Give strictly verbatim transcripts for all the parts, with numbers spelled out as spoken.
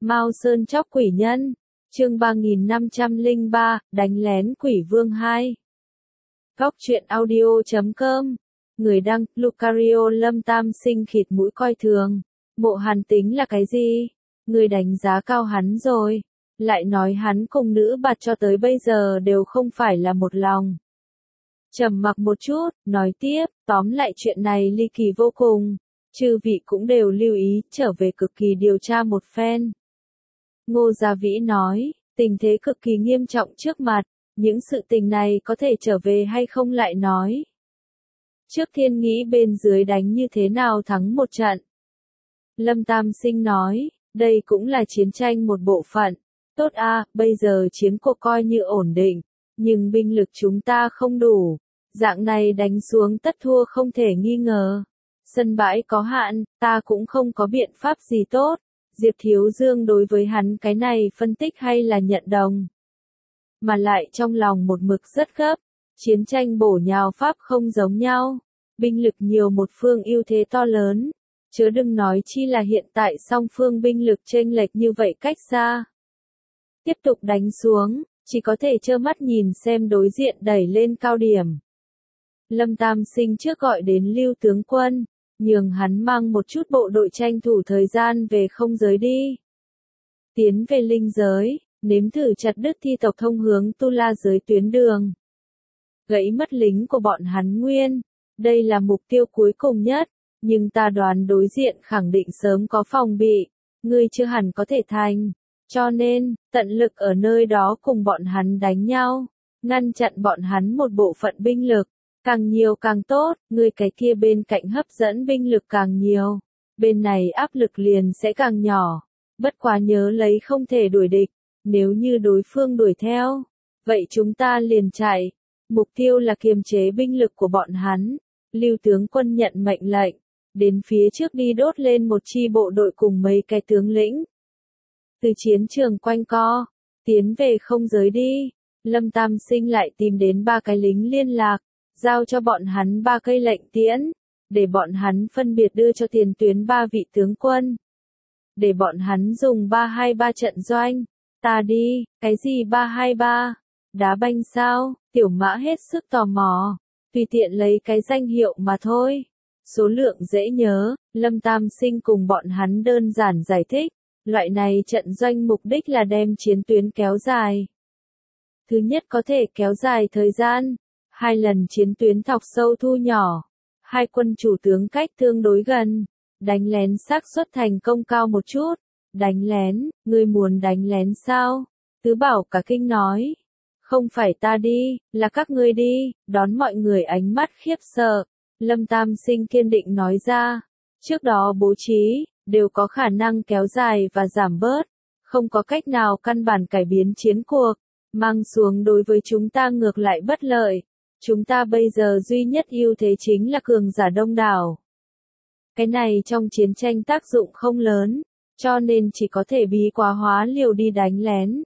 Mao Sơn chóc quỷ nhân, chương ba nghìn năm trăm lẻ ba, đánh lén quỷ vương hai. Góc truyện audio chấm com. Người đăng, Lucario Lâm Tam Sinh khịt mũi coi thường. Mộ Hàn tính là cái gì? Người đánh giá cao hắn rồi. Lại nói hắn cùng nữ bạt cho tới bây giờ đều không phải là một lòng. Trầm mặc một chút, nói tiếp, tóm lại chuyện này ly kỳ vô cùng. Chư vị cũng đều lưu ý, trở về cực kỳ điều tra một phen. Ngô Gia Vĩ nói, tình thế cực kỳ nghiêm trọng trước mặt, những sự tình này có thể trở về hay không lại nói. Trước thiên nghĩ bên dưới đánh như thế nào thắng một trận. Lâm Tam Sinh nói, đây cũng là chiến tranh một bộ phận. Tốt a, bây giờ chiến cuộc coi như ổn định, nhưng binh lực chúng ta không đủ. Dạng này đánh xuống tất thua không thể nghi ngờ. Sân bãi có hạn, ta cũng không có biện pháp gì tốt. Diệp Thiếu Dương đối với hắn cái này phân tích hay là nhận đồng. Mà lại trong lòng một mực rất gấp. Chiến tranh bổ nhào pháp không giống nhau. Binh lực nhiều một phương ưu thế to lớn. Chớ đừng nói chi là hiện tại song phương binh lực chênh lệch như vậy cách xa. Tiếp tục đánh xuống, chỉ có thể trơ mắt nhìn xem đối diện đẩy lên cao điểm. Lâm Tam Sinh trước gọi đến Lưu tướng quân, nhường hắn mang một chút bộ đội tranh thủ thời gian về không giới đi. Tiến về linh giới, nếm thử chặt đứt thi tộc thông hướng Tu La giới tuyến đường. Gãy mất lính của bọn hắn nguyên, đây là mục tiêu cuối cùng nhất, nhưng ta đoán đối diện khẳng định sớm có phòng bị, ngươi chưa hẳn có thể thành. Cho nên, tận lực ở nơi đó cùng bọn hắn đánh nhau, ngăn chặn bọn hắn một bộ phận binh lực, càng nhiều càng tốt, người cái kia bên cạnh hấp dẫn binh lực càng nhiều, bên này áp lực liền sẽ càng nhỏ, bất quá nhớ lấy không thể đuổi địch, nếu như đối phương đuổi theo, vậy chúng ta liền chạy, mục tiêu là kiềm chế binh lực của bọn hắn, Lưu tướng quân nhận mệnh lệnh, đến phía trước đi đốt lên một chi bộ đội cùng mấy cái tướng lĩnh. Từ chiến trường quanh co, tiến về không giới đi, Lâm Tam Sinh lại tìm đến ba cái lính liên lạc, giao cho bọn hắn ba cây lệnh tiễn, để bọn hắn phân biệt đưa cho tiền tuyến ba vị tướng quân. Để bọn hắn dùng ba hai ba trận doanh, ta đi, cái gì ba hai ba, đá banh sao, Tiểu Mã hết sức tò mò, tùy tiện lấy cái danh hiệu mà thôi. Số lượng dễ nhớ, Lâm Tam Sinh cùng bọn hắn đơn giản giải thích. Loại này trận doanh mục đích là đem chiến tuyến kéo dài. Thứ nhất có thể kéo dài thời gian, hai lần chiến tuyến thọc sâu thu nhỏ, hai quân chủ tướng cách tương đối gần, đánh lén xác suất thành công cao một chút. Đánh lén, ngươi muốn đánh lén sao? Tứ Bảo cả kinh nói. Không phải ta đi, là các ngươi đi, đón mọi người ánh mắt khiếp sợ. Lâm Tam Sinh kiên định nói ra, trước đó bố trí, đều có khả năng kéo dài và giảm bớt, không có cách nào căn bản cải biến chiến cuộc, mang xuống đối với chúng ta ngược lại bất lợi. Chúng ta bây giờ duy nhất ưu thế chính là cường giả đông đảo. Cái này trong chiến tranh tác dụng không lớn, cho nên chỉ có thể bí quá hóa liều đi đánh lén.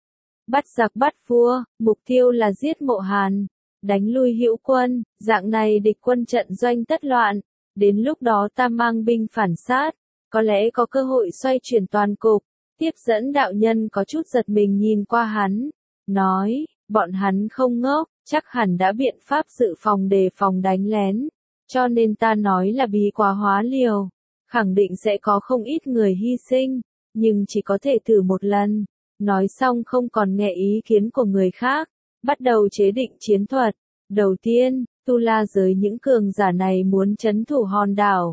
Bắt giặc bắt vua, mục tiêu là giết Mộ Hàn, đánh lui Hữu quân, dạng này địch quân trận doanh tất loạn, đến lúc đó ta mang binh phản sát. Có lẽ có cơ hội xoay chuyển toàn cục, tiếp dẫn đạo nhân có chút giật mình nhìn qua hắn, nói, bọn hắn không ngốc, chắc hẳn đã biện pháp dự phòng đề phòng đánh lén, cho nên ta nói là bí quá hóa liều, khẳng định sẽ có không ít người hy sinh, nhưng chỉ có thể thử một lần, nói xong không còn nghe ý kiến của người khác, bắt đầu chế định chiến thuật, đầu tiên, Tu La giới những cường giả này muốn trấn thủ hòn đảo.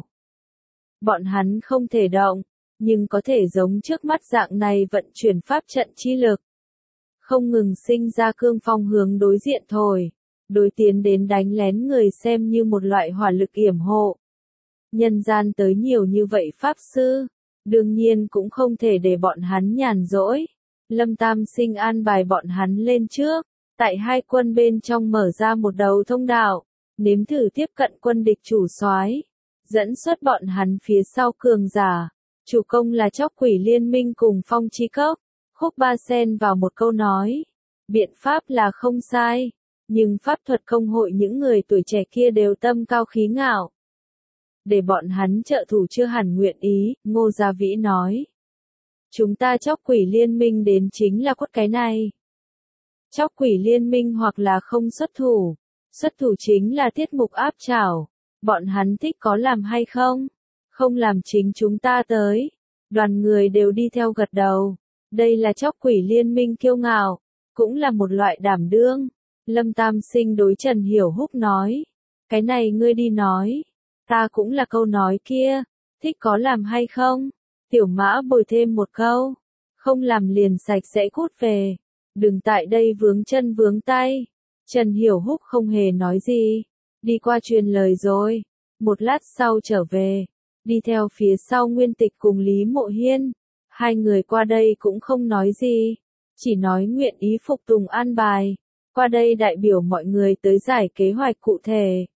Bọn hắn không thể động, nhưng có thể giống trước mắt dạng này vận chuyển pháp trận chi lực. Không ngừng sinh ra cương phong hướng đối diện thổi, đối tiến đến đánh lén người xem như một loại hỏa lực yểm hộ. Nhân gian tới nhiều như vậy pháp sư, đương nhiên cũng không thể để bọn hắn nhàn rỗi. Lâm Tam Sinh an bài bọn hắn lên trước, tại hai quân bên trong mở ra một đầu thông đạo, nếm thử tiếp cận quân địch chủ soái. Dẫn xuất bọn hắn phía sau cường giả, chủ công là chóc quỷ liên minh cùng Phong Chi Cốc, Khúc Ba xen vào một câu nói, biện pháp là không sai, nhưng pháp thuật công hội những người tuổi trẻ kia đều tâm cao khí ngạo. Để bọn hắn trợ thủ chưa hẳn nguyện ý, Ngô Gia Vĩ nói. Chúng ta Chóc Quỷ Liên Minh đến chính là quất cái này. Chóc Quỷ Liên Minh hoặc là không xuất thủ. Xuất thủ chính là tiết mục áp chảo. Bọn hắn thích có làm hay không? Không làm chính chúng ta tới. Đoàn người đều đi theo gật đầu. Đây là Chóc Quỷ Liên Minh kiêu ngạo. Cũng là một loại đảm đương. Lâm Tam Sinh đối Trần Hiểu Húc nói. Cái này ngươi đi nói. Ta cũng là câu nói kia. Thích có làm hay không? Tiểu Mã bồi thêm một câu. Không làm liền sạch sẽ cút về. Đừng tại đây vướng chân vướng tay. Trần Hiểu Húc không hề nói gì. Đi qua truyền lời rồi. Một lát sau trở về. Đi theo phía sau Nguyên Tịch cùng Lý Mộ Hiên. Hai người qua đây cũng không nói gì. Chỉ nói nguyện ý phục tùng an bài. Qua đây đại biểu mọi người tới giải kế hoạch cụ thể.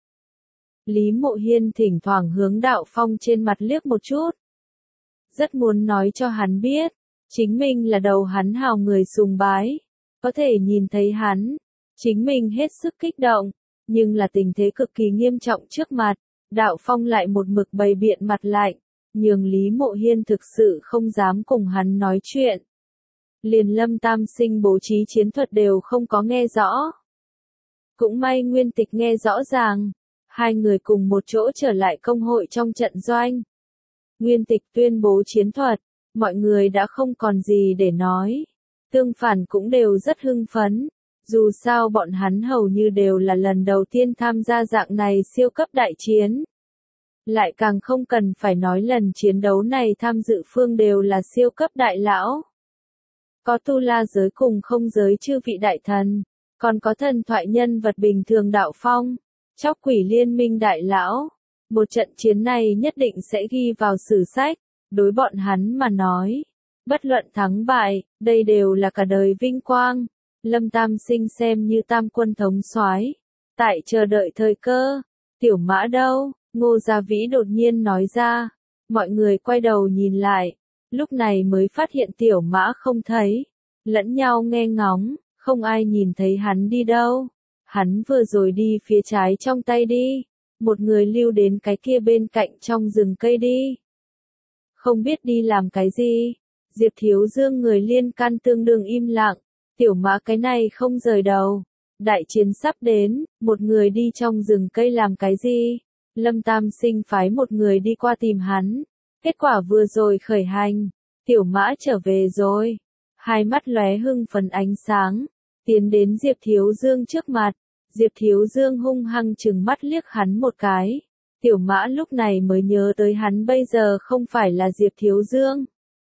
Lý Mộ Hiên thỉnh thoảng hướng Đạo Phong trên mặt liếc một chút. Rất muốn nói cho hắn biết. Chính mình là đầu hắn hào người sùng bái. Có thể nhìn thấy hắn. Chính mình hết sức kích động. Nhưng là tình thế cực kỳ nghiêm trọng trước mặt. Đạo Phong lại một mực bày biện mặt lạnh. Nhường Lý Mộ Hiên thực sự không dám cùng hắn nói chuyện. Liền Lâm Tam Sinh bố trí chiến thuật đều không có nghe rõ. Cũng may Nguyên Tịch nghe rõ ràng. Hai người cùng một chỗ trở lại công hội trong trận doanh. Nguyên Tịch tuyên bố chiến thuật. Mọi người đã không còn gì để nói. Tương phản cũng đều rất hưng phấn. Dù sao bọn hắn hầu như đều là lần đầu tiên tham gia dạng này siêu cấp đại chiến. Lại càng không cần phải nói lần chiến đấu này tham dự phương đều là siêu cấp đại lão. Có tu la giới cùng không giới chư vị đại thần. Còn có thần thoại nhân vật bình thường Đạo Phong. Chóc Quỷ Liên Minh đại lão. Một trận chiến này nhất định sẽ ghi vào sử sách. Đối bọn hắn mà nói. Bất luận thắng bại, đây đều là cả đời vinh quang. Lâm Tam Sinh xem như tam quân thống soái, tại chờ đợi thời cơ. Tiểu Mã đâu? Ngô Gia Vĩ đột nhiên nói ra. Mọi người quay đầu nhìn lại, lúc này mới phát hiện Tiểu Mã không thấy. Lẫn nhau nghe ngóng, không ai nhìn thấy hắn đi đâu. Hắn vừa rồi đi phía trái trong tay đi. Một người lưu đến cái kia bên cạnh trong rừng cây đi. Không biết đi làm cái gì. Diệp Thiếu Dương người liên can tương đương im lặng. Tiểu Mã cái này không rời đầu. Đại chiến sắp đến, một người đi trong rừng cây làm cái gì? Lâm Tam Sinh phái một người đi qua tìm hắn. Kết quả vừa rồi khởi hành. Tiểu Mã trở về rồi. Hai mắt lóe hưng phấn ánh sáng. Tiến đến Diệp Thiếu Dương trước mặt. Diệp Thiếu Dương hung hăng trừng mắt liếc hắn một cái. Tiểu Mã lúc này mới nhớ tới hắn bây giờ không phải là Diệp Thiếu Dương.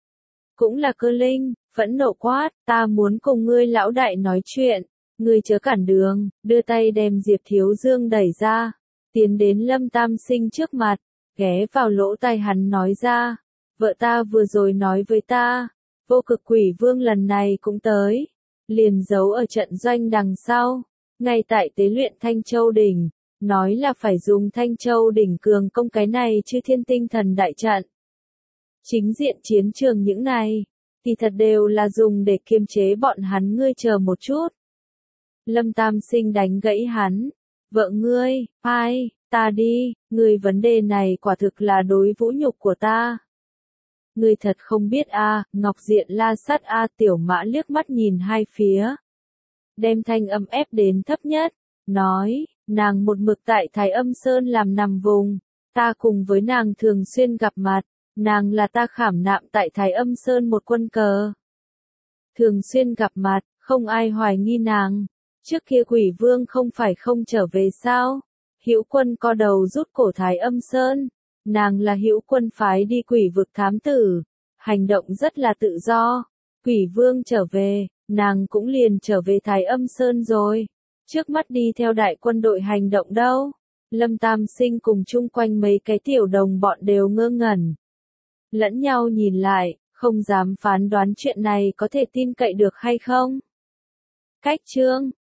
Cũng là Cơ Linh, phẫn nộ quát, ta muốn cùng ngươi lão đại nói chuyện, ngươi chớ cản đường, đưa tay đem Diệp Thiếu Dương đẩy ra, tiến đến Lâm Tam Sinh trước mặt, ghé vào lỗ tai hắn nói ra, vợ ta vừa rồi nói với ta, Vô Cực Quỷ Vương lần này cũng tới, liền giấu ở trận doanh đằng sau, ngay tại tế luyện Thanh Châu Đỉnh, nói là phải dùng Thanh Châu Đỉnh cường công cái này chư thiên tinh thần đại trận. Chính diện chiến trường những này, thì thật đều là dùng để kiềm chế bọn hắn, ngươi chờ một chút. Lâm Tam Sinh đánh gãy hắn, vợ ngươi, ai, ta đi, ngươi vấn đề này quả thực là đối vũ nhục của ta. Ngươi thật không biết a, à, Ngọc Diện La Sát a. Tiểu Mã liếc mắt nhìn hai phía. Đem thanh âm ép đến thấp nhất, nói, nàng một mực tại Thái Âm Sơn làm nằm vùng, ta cùng với nàng thường xuyên gặp mặt. Nàng là ta khảm nạm tại Thái Âm Sơn một quân cờ. Thường xuyên gặp mặt, không ai hoài nghi nàng. Trước kia Quỷ Vương không phải không trở về sao? Hữu Quân co đầu rút cổ Thái Âm Sơn. Nàng là Hữu Quân phái đi quỷ vực thám tử. Hành động rất là tự do. Quỷ Vương trở về, nàng cũng liền trở về Thái Âm Sơn rồi. Trước mắt đi theo đại quân đội hành động đâu. Lâm Tam Sinh cùng chung quanh mấy cái tiểu đồng bọn đều ngơ ngẩn. Lẫn nhau nhìn lại, không dám phán đoán chuyện này có thể tin cậy được hay không. Cách chương